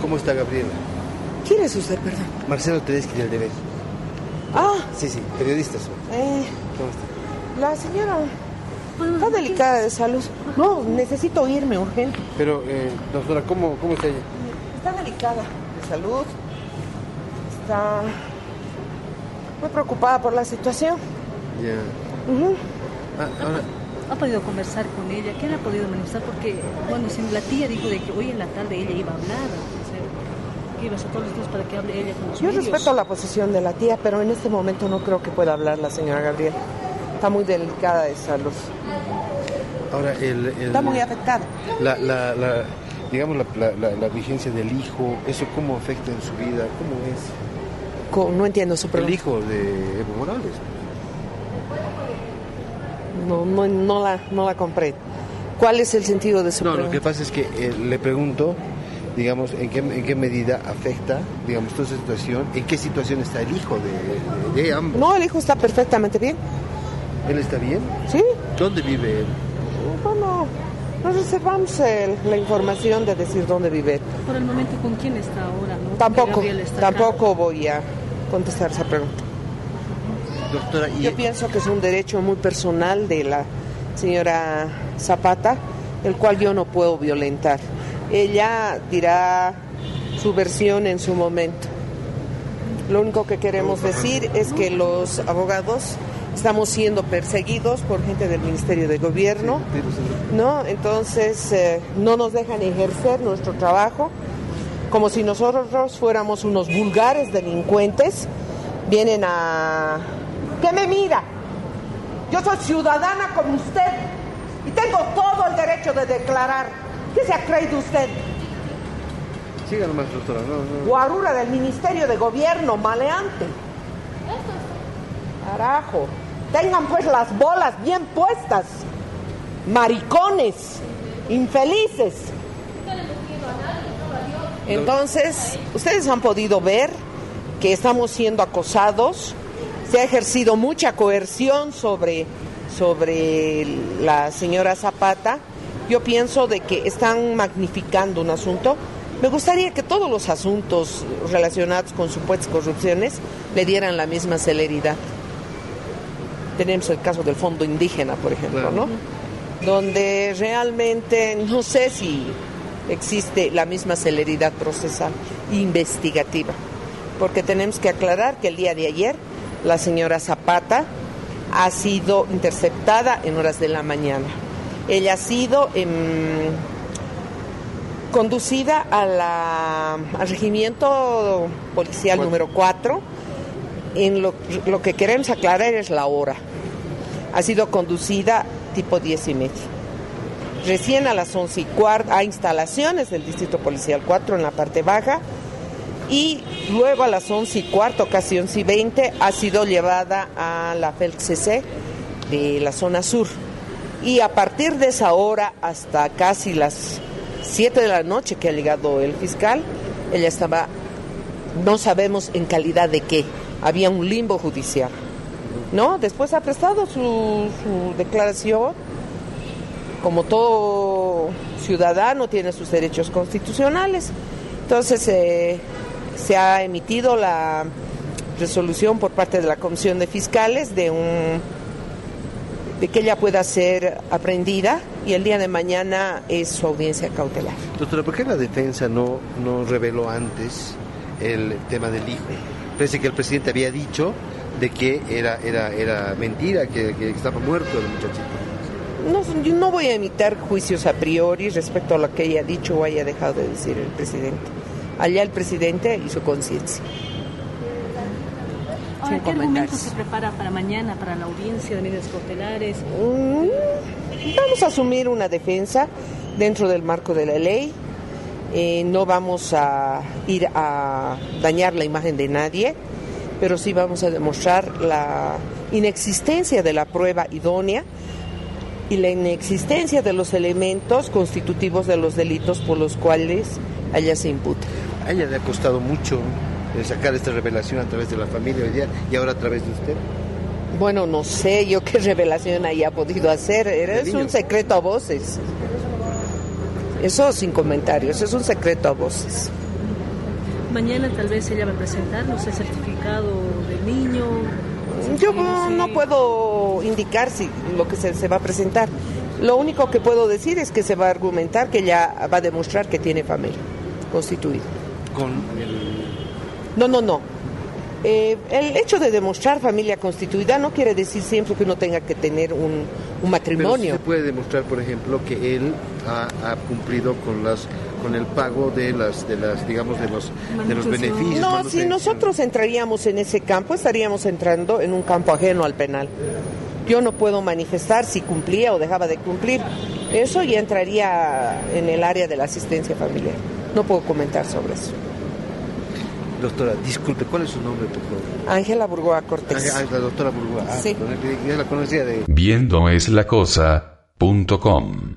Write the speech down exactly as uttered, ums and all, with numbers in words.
¿Cómo está Gabriela? ¿Quién es usted, perdón? Marcelo Tedeschi del Deber. Ah. Sí, sí, periodista soy. Eh, ¿Cómo está? La señora está delicada de salud. No, necesito irme urgente. Pero, eh, doctora, ¿cómo, ¿cómo está ella? Está delicada de salud. Está muy preocupada por la situación. Ya. Uh-huh. Ah, ahora... ¿Ha podido conversar con ella? ¿Qué le ha podido manifestar? Porque, bueno, si la tía dijo de que hoy en la tarde ella iba a hablar, o sea, que iba a ser todos los días para que hable ella con los Yo medios. respeto la posición de la tía, pero en este momento no creo que pueda hablar la señora Gabriela. Está muy delicada de salud. Ahora, el... el Está muy afectada. La, la, la, digamos, la, la, la, la vigencia del hijo, ¿eso cómo afecta en su vida? ¿Cómo es? ¿Cómo? No entiendo su pregunta. El hijo de Evo Morales. No, no, no, la, no la comprendo. ¿Cuál es el sentido de su no, pregunta? No, lo que pasa es que eh, le pregunto, digamos, en qué, en qué medida afecta, digamos, toda esa situación, en qué situación está el hijo de, de, de ambos. No, el hijo está perfectamente bien. ¿Él está bien? Sí. ¿Dónde vive él? Bueno, nos reservamos el, la información de decir dónde vive. Por el momento, ¿con quién está ahora? ¿No? Tampoco, Está tampoco acá. Voy a contestar esa pregunta. Doctora, ¿y... Yo pienso que es un derecho muy personal de la señora Zapata, el cual yo no puedo violentar. Ella dirá su versión en su momento. Lo único que queremos decir es que los abogados estamos siendo perseguidos por gente del Ministerio de Gobierno, ¿no? Entonces eh, no nos dejan ejercer nuestro trabajo, como si nosotros fuéramos unos vulgares delincuentes. Vienen a... ¿Qué me mira? Yo soy ciudadana como usted y tengo todo el derecho de declarar. ¿Qué se ha creído usted? Siga nomás, doctora. No, no. Guarura del Ministerio de Gobierno, maleante. Carajo. Tengan pues las bolas bien puestas. Maricones. Infelices. Entonces, ustedes han podido ver que estamos siendo acosados. Se ha ejercido mucha coerción sobre, sobre la señora Zapata. Yo pienso de que están magnificando un asunto. Me gustaría que todos los asuntos relacionados con supuestas corrupciones le dieran la misma celeridad. Tenemos el caso del Fondo Indígena, por ejemplo, ¿no? Donde realmente no sé si existe la misma celeridad procesal investigativa. Porque tenemos que aclarar que el día de ayer la señora Zapata ha sido interceptada en horas de la mañana. Ella ha sido eh, conducida a la, al regimiento policial número cuatro. En lo, lo que queremos aclarar es la hora. Ha sido conducida tipo diez y media. Recién a las once y cuarto a instalaciones del Distrito Policial cuatro en la parte baja. Y luego a las once y cuarto, casi once y veinte, ha sido llevada a la F E L C C de la zona sur. Y a partir de esa hora hasta casi las siete de la noche que ha llegado el fiscal, ella estaba, no sabemos en calidad de qué, había un limbo judicial, ¿no? Después ha prestado su, su declaración, como todo ciudadano tiene sus derechos constitucionales. Entonces eh, se ha emitido la resolución por parte de la Comisión de Fiscales de un de que ella pueda ser aprendida y el día de mañana es su audiencia cautelar. Doctora, ¿por qué la defensa no, no reveló antes el tema del hijo? Parece que el presidente había dicho de que era, era, era mentira, que, que estaba muerto el muchachito. No, yo no voy a emitir juicios a priori respecto a lo que haya dicho o haya dejado de decir el presidente. Allá el presidente y su conciencia. Ahora, ¿qué argumento se prepara para mañana, para la audiencia de medidas cautelares? Mm, vamos a asumir una defensa dentro del marco de la ley. Eh, no vamos a ir a dañar la imagen de nadie, pero sí vamos a demostrar la inexistencia de la prueba idónea y la inexistencia de los elementos constitutivos de los delitos por los cuales a ella se imputa. A ella le ha costado mucho sacar esta revelación a través de la familia hoy día y ahora a través de usted. Bueno, no sé yo qué revelación haya podido hacer, es un secreto a voces. Eso sin comentarios, es un secreto a voces. mañana tal vez ella va a presentar, no sé, certificado del niño. Yo no, no puedo indicar si lo que se, se va a presentar. Lo único que puedo decir es que se va a argumentar que ella va a demostrar que tiene familia constituida. Con el... No, no, no. Eh, el hecho de demostrar familia constituida no quiere decir siempre que uno tenga que tener un, un matrimonio. Pero sí se puede demostrar, por ejemplo, que él ha, ha cumplido con las con el pago de las de las digamos de los de los beneficios. No, si nosotros entraríamos en ese campo, estaríamos entrando en un campo ajeno al penal. Yo no puedo manifestar si cumplía o dejaba de cumplir. Eso ya entraría en el área de la asistencia familiar. No puedo comentar sobre eso. Doctora, disculpe, ¿cuál es su nombre, por favor? Ángela Burgoa Cortés. Ah, la doctora Burgoa. Ah, sí. Yo la conocía de... Viendo es la cosa punto com